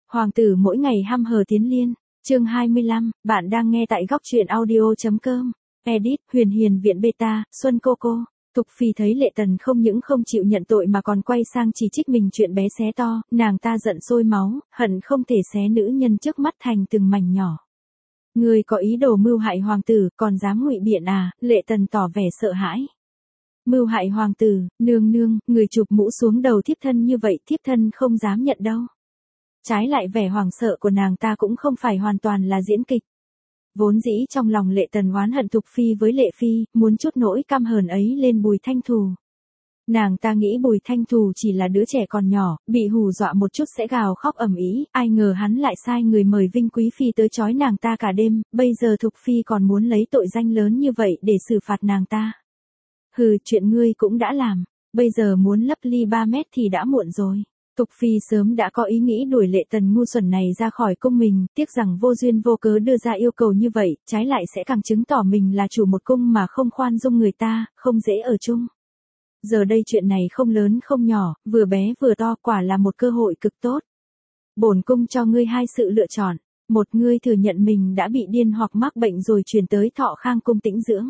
Hoàng tử mỗi ngày hăm hở tiến liên, chương 25, bạn đang nghe tại góc truyện audio.com. Edit, Huyền Hiền viện beta, Xuân cô cô. Thục Phi thấy Lệ Tần không những không chịu nhận tội mà còn quay sang chỉ trích mình chuyện bé xé to, nàng ta giận sôi máu, hận không thể xé nữ nhân trước mắt thành từng mảnh nhỏ. Ngươi có ý đồ mưu hại hoàng tử, còn dám ngụy biện à? Lệ Tần tỏ vẻ sợ hãi. Mưu hại hoàng tử, nương nương, người chụp mũ xuống đầu thiếp thân như vậy thiếp thân không dám nhận đâu. Trái lại vẻ hoảng sợ của nàng ta cũng không phải hoàn toàn là diễn kịch. Vốn dĩ trong lòng Lệ Tần oán hận Thục Phi với Lệ Phi, muốn chút nỗi căm hờn ấy lên Bùi Thanh Thù. Nàng ta nghĩ Bùi Thanh Thù chỉ là đứa trẻ còn nhỏ, bị hù dọa một chút sẽ gào khóc ầm ĩ, ai ngờ hắn lại sai người mời Vinh Quý Phi tới trói nàng ta cả đêm, bây giờ Thục Phi còn muốn lấy tội danh lớn như vậy để xử phạt nàng ta. Hừ, chuyện ngươi cũng đã làm, bây giờ muốn lấp ly 3 mét thì đã muộn rồi. Thục Phi sớm đã có ý nghĩ đuổi Lệ Tần ngu xuẩn này ra khỏi cung mình, tiếc rằng vô duyên vô cớ đưa ra yêu cầu như vậy, trái lại sẽ càng chứng tỏ mình là chủ một cung mà không khoan dung người ta, không dễ ở chung. Giờ đây chuyện này không lớn không nhỏ, vừa bé vừa to, quả là một cơ hội cực tốt. Bổn cung cho ngươi hai sự lựa chọn, một, ngươi thừa nhận mình đã bị điên hoặc mắc bệnh rồi truyền tới Thọ Khang cung tĩnh dưỡng.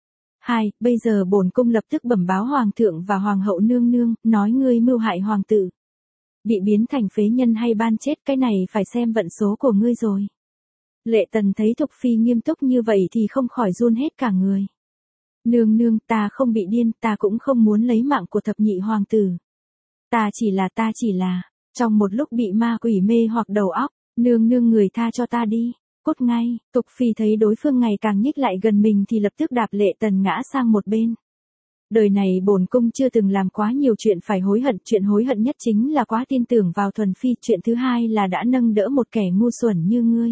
2. Bây giờ bổn cung lập tức bẩm báo hoàng thượng và hoàng hậu nương nương, nói ngươi mưu hại hoàng tử. Bị biến thành phế nhân hay ban chết, cái này phải xem vận số của ngươi rồi. Lệ Tần thấy Thục Phi nghiêm túc như vậy thì không khỏi run hết cả người. Nương nương, ta không bị điên, ta cũng không muốn lấy mạng của thập nhị hoàng tử. Ta chỉ là, trong một lúc bị ma quỷ mê hoặc đầu óc, nương nương người tha cho ta đi. Cút ngay. Thục Phi thấy đối phương ngày càng nhích lại gần mình thì lập tức đạp Lệ Tần ngã sang một bên. Đời này bổn cung chưa từng làm quá nhiều chuyện phải hối hận, chuyện hối hận nhất chính là quá tin tưởng vào Thuần Phi, chuyện thứ hai là đã nâng đỡ một kẻ ngu xuẩn như ngươi.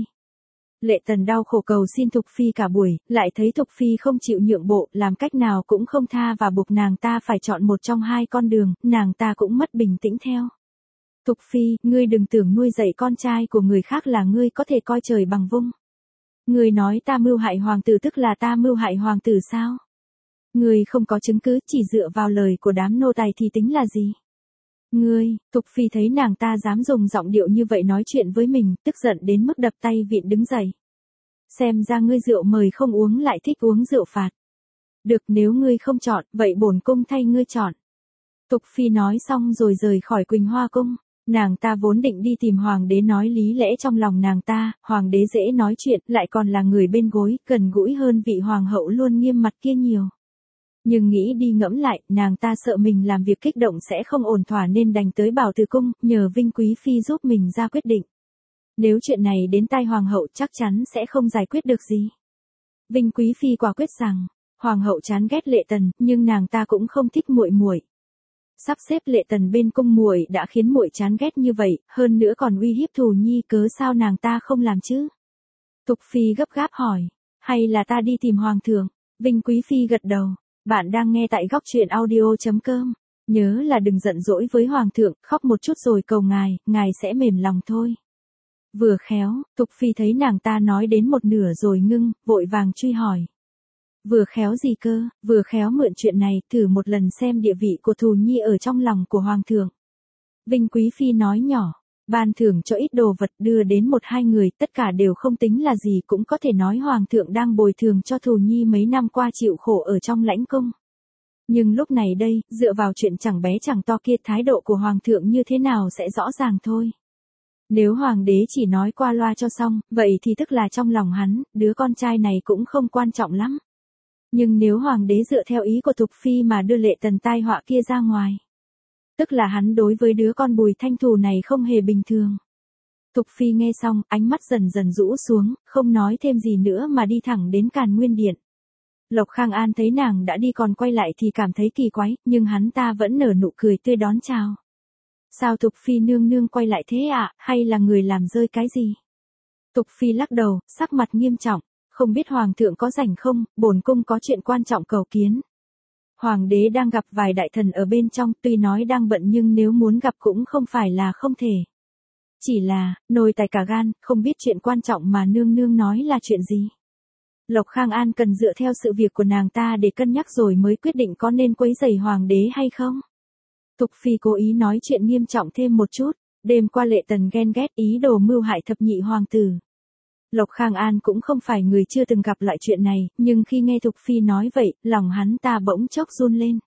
Lệ Tần đau khổ cầu xin Thục Phi cả buổi, lại thấy Thục Phi không chịu nhượng bộ, làm cách nào cũng không tha và buộc nàng ta phải chọn một trong hai con đường, nàng ta cũng mất bình tĩnh theo. Thục Phi, ngươi đừng tưởng nuôi dạy con trai của người khác là ngươi có thể coi trời bằng vung. Ngươi nói ta mưu hại hoàng tử tức là ta mưu hại hoàng tử sao? Ngươi không có chứng cứ, chỉ dựa vào lời của đám nô tài thì tính là gì? Ngươi, Thục Phi thấy nàng ta dám dùng giọng điệu như vậy nói chuyện với mình, tức giận đến mức đập tay vịn đứng dậy. Xem ra ngươi rượu mời không uống lại thích uống rượu phạt. Được, nếu ngươi không chọn, vậy bổn cung thay ngươi chọn. Thục Phi nói xong rồi rời khỏi Quỳnh Hoa cung. Nàng ta vốn định đi tìm hoàng đế nói lý lẽ trong lòng nàng ta, hoàng đế dễ nói chuyện, lại còn là người bên gối, gần gũi hơn vị hoàng hậu luôn nghiêm mặt kia nhiều. Nhưng nghĩ đi ngẫm lại, nàng ta sợ mình làm việc kích động sẽ không ổn thỏa nên đành tới Bảo Từ cung, nhờ Vinh Quý Phi giúp mình ra quyết định. Nếu chuyện này đến tai hoàng hậu chắc chắn sẽ không giải quyết được gì. Vinh Quý Phi quả quyết rằng, hoàng hậu chán ghét Lệ Tần, nhưng nàng ta cũng không thích muội muội. Sắp xếp Lệ Tần bên cung muội đã khiến muội chán ghét như vậy, hơn nữa còn uy hiếp Thù Nhi, cớ sao nàng ta không làm chứ? Thục Phi gấp gáp hỏi, hay là ta đi tìm hoàng thượng? Vinh Quý Phi gật đầu. Bạn đang nghe tại góc truyện audio.com. Nhớ là đừng giận dỗi với hoàng thượng, khóc một chút rồi cầu ngài sẽ mềm lòng thôi. Vừa khéo, Thục Phi thấy nàng ta nói đến một nửa rồi ngưng, vội vàng truy hỏi. Vừa khéo gì cơ? Vừa khéo mượn chuyện này, thử một lần xem địa vị của Thù Nhi ở trong lòng của hoàng thượng. Vinh Quý Phi nói nhỏ, ban thưởng cho ít đồ vật đưa đến một hai người, tất cả đều không tính là gì, cũng có thể nói hoàng thượng đang bồi thường cho Thù Nhi mấy năm qua chịu khổ ở trong lãnh cung. Nhưng lúc này đây, dựa vào chuyện chẳng bé chẳng to kia, thái độ của hoàng thượng như thế nào sẽ rõ ràng thôi. Nếu hoàng đế chỉ nói qua loa cho xong, vậy thì tức là trong lòng hắn, đứa con trai này cũng không quan trọng lắm. Nhưng nếu hoàng đế dựa theo ý của Thục Phi mà đưa Lệ Tần tai họa kia ra ngoài, tức là hắn đối với đứa con Bùi Thanh Thù này không hề bình thường. Thục Phi nghe xong, ánh mắt dần dần rũ xuống, không nói thêm gì nữa mà đi thẳng đến Càn Nguyên Điện. Lộc Khang An thấy nàng đã đi còn quay lại thì cảm thấy kỳ quái, nhưng hắn ta vẫn nở nụ cười tươi đón chào. Sao Thục Phi nương nương quay lại thế ạ, hay là người làm rơi cái gì? Thục Phi lắc đầu, sắc mặt nghiêm trọng, không biết hoàng thượng có rảnh không, bổn cung có chuyện quan trọng cầu kiến. Hoàng đế đang gặp vài đại thần ở bên trong, tuy nói đang bận nhưng nếu muốn gặp cũng không phải là không thể. Chỉ là, nồi tài cả gan, không biết chuyện quan trọng mà nương nương nói là chuyện gì. Lộc Khang An cần dựa theo sự việc của nàng ta để cân nhắc rồi mới quyết định có nên quấy rầy hoàng đế hay không. Thục Phi cố ý nói chuyện nghiêm trọng thêm một chút. Đêm qua Lệ Tần ghen ghét ý đồ mưu hại thập nhị hoàng tử. Lộc Khang An cũng không phải người chưa từng gặp lại chuyện này, nhưng khi nghe Thục Phi nói vậy, lòng hắn ta bỗng chốc run lên.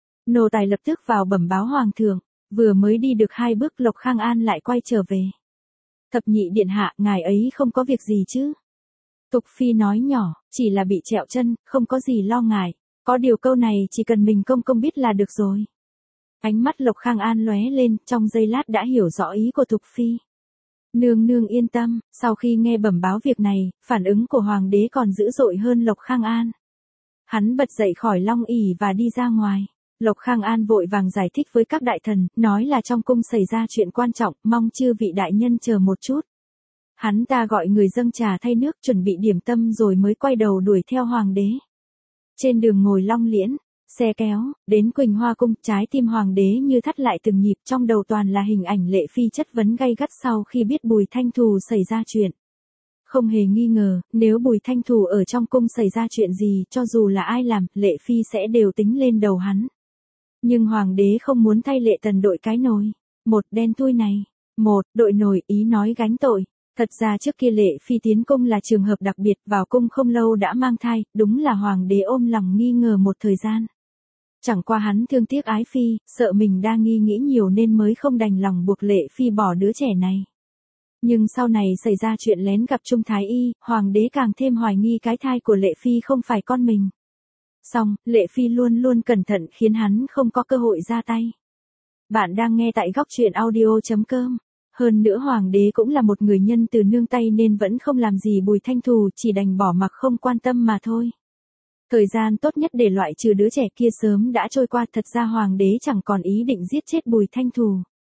Nô tài lập tức vào bẩm báo hoàng thượng, vừa mới đi được 2 bước Lộc Khang An lại quay trở về. Thập nhị điện hạ, ngài ấy không có việc gì chứ? Thục Phi nói nhỏ, chỉ là bị trẹo chân, không có gì lo ngại. Có điều câu này chỉ cần mình công biết là được rồi. Ánh mắt Lộc Khang An lóe lên, trong giây lát đã hiểu rõ ý của Thục Phi. Nương nương yên tâm, sau khi nghe bẩm báo việc này, phản ứng của hoàng đế còn dữ dội hơn Lộc Khang An. Hắn bật dậy khỏi long ỷ và đi ra ngoài. Lộc Khang An vội vàng giải thích với các đại thần, nói là trong cung xảy ra chuyện quan trọng, mong chư vị đại nhân chờ một chút. Hắn ta gọi người dâng trà thay nước chuẩn bị điểm tâm rồi mới quay đầu đuổi theo hoàng đế. Trên đường ngồi long liễn, xe kéo, đến Quỳnh Hoa cung, trái tim hoàng đế như thắt lại từng nhịp, trong đầu toàn là hình ảnh Lệ Phi chất vấn gay gắt sau khi biết Bùi Thanh Thù xảy ra chuyện. Không hề nghi ngờ, nếu Bùi Thanh Thù ở trong cung xảy ra chuyện gì, cho dù là ai làm, Lệ Phi sẽ đều tính lên đầu hắn. Nhưng hoàng đế không muốn thay Lệ Tần đội cái nồi. Một đen thui này. Một, đội nồi, ý nói gánh tội. Thật ra trước kia Lệ Phi tiến cung là trường hợp đặc biệt, vào cung không lâu đã mang thai, đúng là hoàng đế ôm lòng nghi ngờ một thời gian. Chẳng qua hắn thương tiếc ái phi, sợ mình đa nghi nghĩ nhiều nên mới không đành lòng buộc Lệ Phi bỏ đứa trẻ này. Nhưng sau này xảy ra chuyện lén gặp Trung Thái Y, hoàng đế càng thêm hoài nghi cái thai của Lệ Phi không phải con mình. Song, Lệ Phi luôn luôn cẩn thận khiến hắn không có cơ hội ra tay. Bạn đang nghe tại góc truyện audio.com. Hơn nữa hoàng đế cũng là một người nhân từ nương tay nên vẫn không làm gì Bùi Thanh Thù, chỉ đành bỏ mặc không quan tâm mà thôi. Thời gian tốt nhất để loại trừ đứa trẻ kia sớm đã trôi qua, thật ra hoàng đế chẳng còn ý định giết chết Bùi Thanh Thù.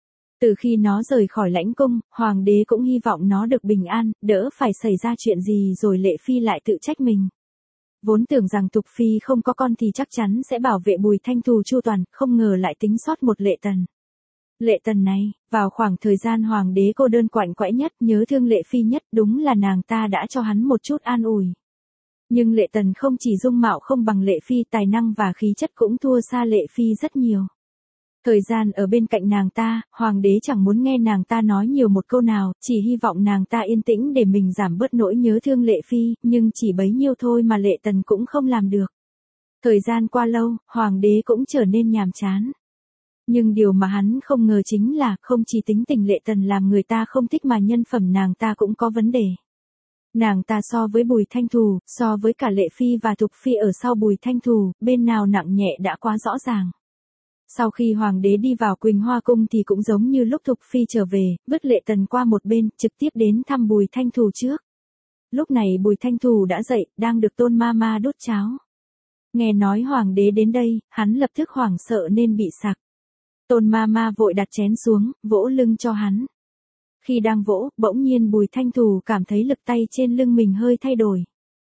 Từ khi nó rời khỏi lãnh cung, hoàng đế cũng hy vọng nó được bình an, đỡ phải xảy ra chuyện gì rồi Lệ Phi lại tự trách mình. Vốn tưởng rằng Thục Phi không có con thì chắc chắn sẽ bảo vệ Bùi Thanh Thù chu toàn, không ngờ lại tính sót một Lệ Tần. Lệ Tần này, vào khoảng thời gian hoàng đế cô đơn quạnh quẽ nhất, nhớ thương Lệ Phi nhất, đúng là nàng ta đã cho hắn một chút an ủi. Nhưng Lệ Tần không chỉ dung mạo không bằng Lệ Phi, tài năng và khí chất cũng thua xa Lệ Phi rất nhiều. Thời gian ở bên cạnh nàng ta, hoàng đế chẳng muốn nghe nàng ta nói nhiều một câu nào, chỉ hy vọng nàng ta yên tĩnh để mình giảm bớt nỗi nhớ thương Lệ Phi, nhưng chỉ bấy nhiêu thôi mà Lệ Tần cũng không làm được. Thời gian qua lâu, hoàng đế cũng trở nên nhàm chán. Nhưng điều mà hắn không ngờ chính là, không chỉ tính tình Lệ Tần làm người ta không thích mà nhân phẩm nàng ta cũng có vấn đề. Nàng ta so với Bùi Thanh Thù, so với cả Lệ Phi và Thục Phi ở sau Bùi Thanh Thù, bên nào nặng nhẹ đã quá rõ ràng. Sau khi hoàng đế đi vào Quỳnh Hoa cung thì cũng giống như lúc Thục Phi trở về, vứt Lệ Tần qua một bên, trực tiếp đến thăm Bùi Thanh Thù trước. Lúc này Bùi Thanh Thù đã dậy, đang được Tôn Mama đút cháo. Nghe nói hoàng đế đến đây, hắn lập tức hoảng sợ nên bị sặc. Tôn Mama vội đặt chén xuống, vỗ lưng cho hắn. Khi đang vỗ, bỗng nhiên Bùi Thanh Thù cảm thấy lực tay trên lưng mình hơi thay đổi.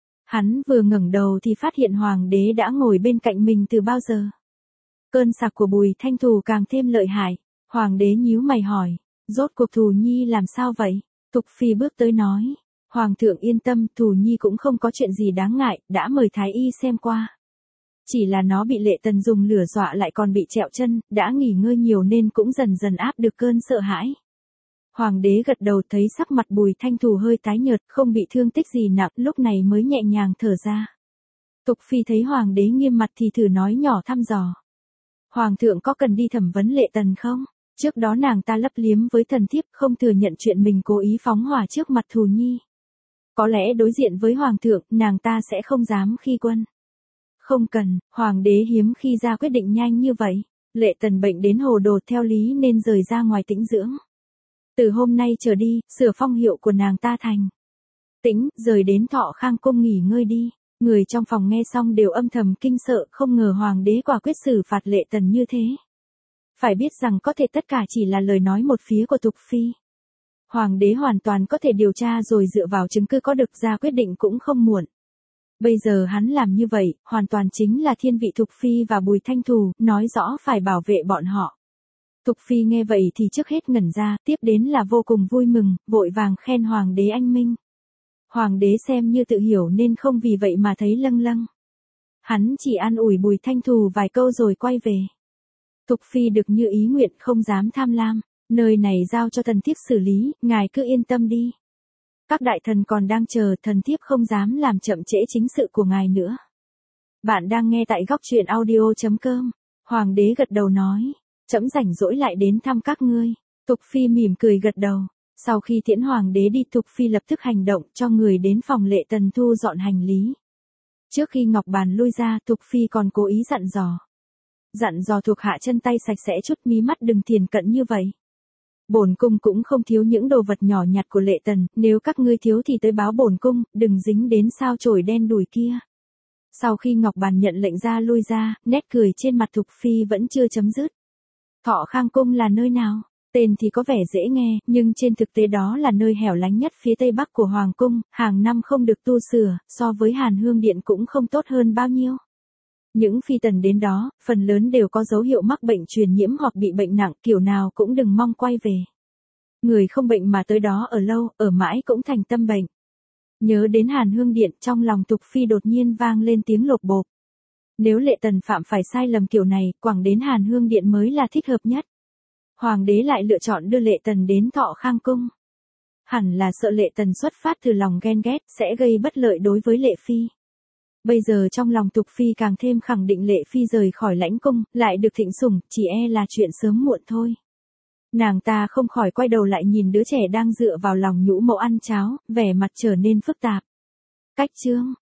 Hắn vừa ngẩng đầu thì phát hiện hoàng đế đã ngồi bên cạnh mình từ bao giờ. Cơn sặc của Bùi Thanh Thù càng thêm lợi hại. Hoàng đế nhíu mày hỏi, rốt cuộc Thù Nhi làm sao vậy? Thục Phi bước tới nói, hoàng thượng yên tâm, Thù Nhi cũng không có chuyện gì đáng ngại, đã mời Thái Y xem qua. Chỉ là nó bị Lệ Tần dùng lửa dọa lại còn bị trẹo chân, đã nghỉ ngơi nhiều nên cũng dần dần áp được cơn sợ hãi. Hoàng đế gật đầu, thấy sắc mặt Bùi Thanh Thù hơi tái nhợt, không bị thương tích gì nặng, lúc này mới nhẹ nhàng thở ra. Thục Phi thấy hoàng đế nghiêm mặt thì thử nói nhỏ thăm dò. Hoàng thượng có cần đi thẩm vấn Lệ Tần không? Trước đó nàng ta lấp liếm với thần thiếp, không thừa nhận chuyện mình cố ý phóng hỏa trước mặt Thù Nhi. Có lẽ đối diện với hoàng thượng, nàng ta sẽ không dám khi quân. Không cần, hoàng đế hiếm khi ra quyết định nhanh như vậy. Lệ Tần bệnh đến hồ đồ theo lý nên rời ra ngoài tĩnh dưỡng. Từ hôm nay trở đi, sửa phong hiệu của nàng ta thành Tĩnh, rời đến Thọ Khang cung nghỉ ngơi đi. Người trong phòng nghe xong đều âm thầm kinh sợ, không ngờ hoàng đế quả quyết xử phạt Lệ Tần như thế. Phải biết rằng có thể tất cả chỉ là lời nói một phía của Thục Phi. Hoàng đế hoàn toàn có thể điều tra rồi dựa vào chứng cứ có được ra quyết định cũng không muộn. Bây giờ hắn làm như vậy, hoàn toàn chính là thiên vị Thục Phi và Bùi Thanh Thù, nói rõ phải bảo vệ bọn họ. Thục Phi nghe vậy thì trước hết ngẩn ra, tiếp đến là vô cùng vui mừng, vội vàng khen hoàng đế anh minh. Hoàng đế xem như tự hiểu nên không vì vậy mà thấy lâng lâng. Hắn chỉ an ủi Bùi Thanh Thù vài câu rồi quay về. Thục Phi được như ý nguyện, không dám tham lam. Nơi này giao cho thần thiếp xử lý, ngài cứ yên tâm đi. Các đại thần còn đang chờ, thần thiếp không dám làm chậm trễ chính sự của ngài nữa. Bạn đang nghe tại góc truyện audio.com. Hoàng đế gật đầu nói, trẫm rảnh rỗi lại đến thăm các ngươi. Tục Phi mỉm cười gật đầu. Sau khi tiễn hoàng đế đi, Tục Phi lập tức hành động, cho người đến phòng Lệ Tần thu dọn hành lý. Trước khi Ngọc Bàn lui ra, Tục Phi còn cố ý dặn dò thuộc hạ chân tay sạch sẽ chút, mí mắt đừng thiền cận như vậy. Bổn cung cũng không thiếu những đồ vật nhỏ nhặt của Lệ Tần, nếu các ngươi thiếu thì tới báo bổn cung, đừng dính đến sao chổi đen đủi kia. Sau khi Ngọc Bàn nhận lệnh ra lui ra, nét cười trên mặt Thục Phi vẫn chưa chấm dứt. Thọ Khang Cung là nơi nào? Tên thì có vẻ dễ nghe, nhưng trên thực tế đó là nơi hẻo lánh nhất phía tây bắc của Hoàng Cung, hàng năm không được tu sửa, so với Hàn Hương Điện cũng không tốt hơn bao nhiêu. Những phi tần đến đó, phần lớn đều có dấu hiệu mắc bệnh truyền nhiễm hoặc bị bệnh nặng, kiểu nào cũng đừng mong quay về. Người không bệnh mà tới đó ở lâu, ở mãi cũng thành tâm bệnh. Nhớ đến Hàn Hương Điện, trong lòng Tục Phi đột nhiên vang lên tiếng lột bột. Nếu Lệ Tần phạm phải sai lầm kiểu này, quẳng đến Hàn Hương Điện mới là thích hợp nhất. Hoàng đế lại lựa chọn đưa Lệ Tần đến Thọ Khang Cung. Hẳn là sợ Lệ Tần xuất phát từ lòng ghen ghét, sẽ gây bất lợi đối với Lệ Phi. Bây giờ trong lòng Tục Phi càng thêm khẳng định Lệ Phi rời khỏi lãnh cung, lại được thịnh sủng, chỉ e là chuyện sớm muộn thôi. Nàng ta không khỏi quay đầu lại nhìn đứa trẻ đang dựa vào lòng nhũ mẫu ăn cháo, vẻ mặt trở nên phức tạp. Cách chương